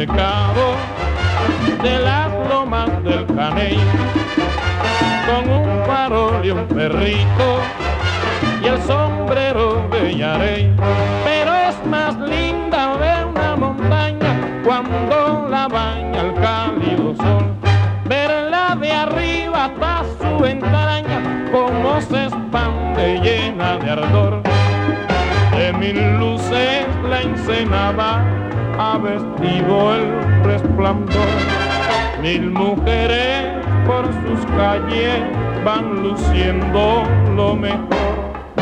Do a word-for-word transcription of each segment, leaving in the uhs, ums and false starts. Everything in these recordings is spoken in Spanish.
mercado de las lomas del Caney, con un farol y un perrito y el sombrero de Yarey. Pero es más linda ver una montaña cuando la baña el cálido sol, verla de arriba hasta su entraña, como se expande llena de ardor. De mil luces la ensenada ha vestido el resplandor, mil mujeres por sus calles van luciendo lo mejor.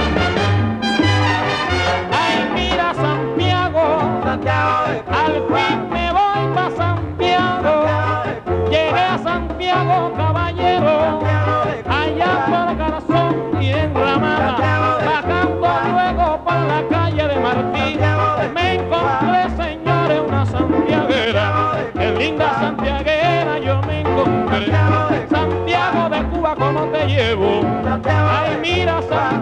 Ay, mira Santiago, Santiago al fin me voy pa' Santiago, llegué a Santiago, caballero, allá por Garzón y en Ramada, bajando luego para la calle de Martí, me encontré, señores, una santiaguera, qué linda santiaguera yo me encontré. Santiago de Cuba, ¿cómo te llevo? Ay, mira Santiago.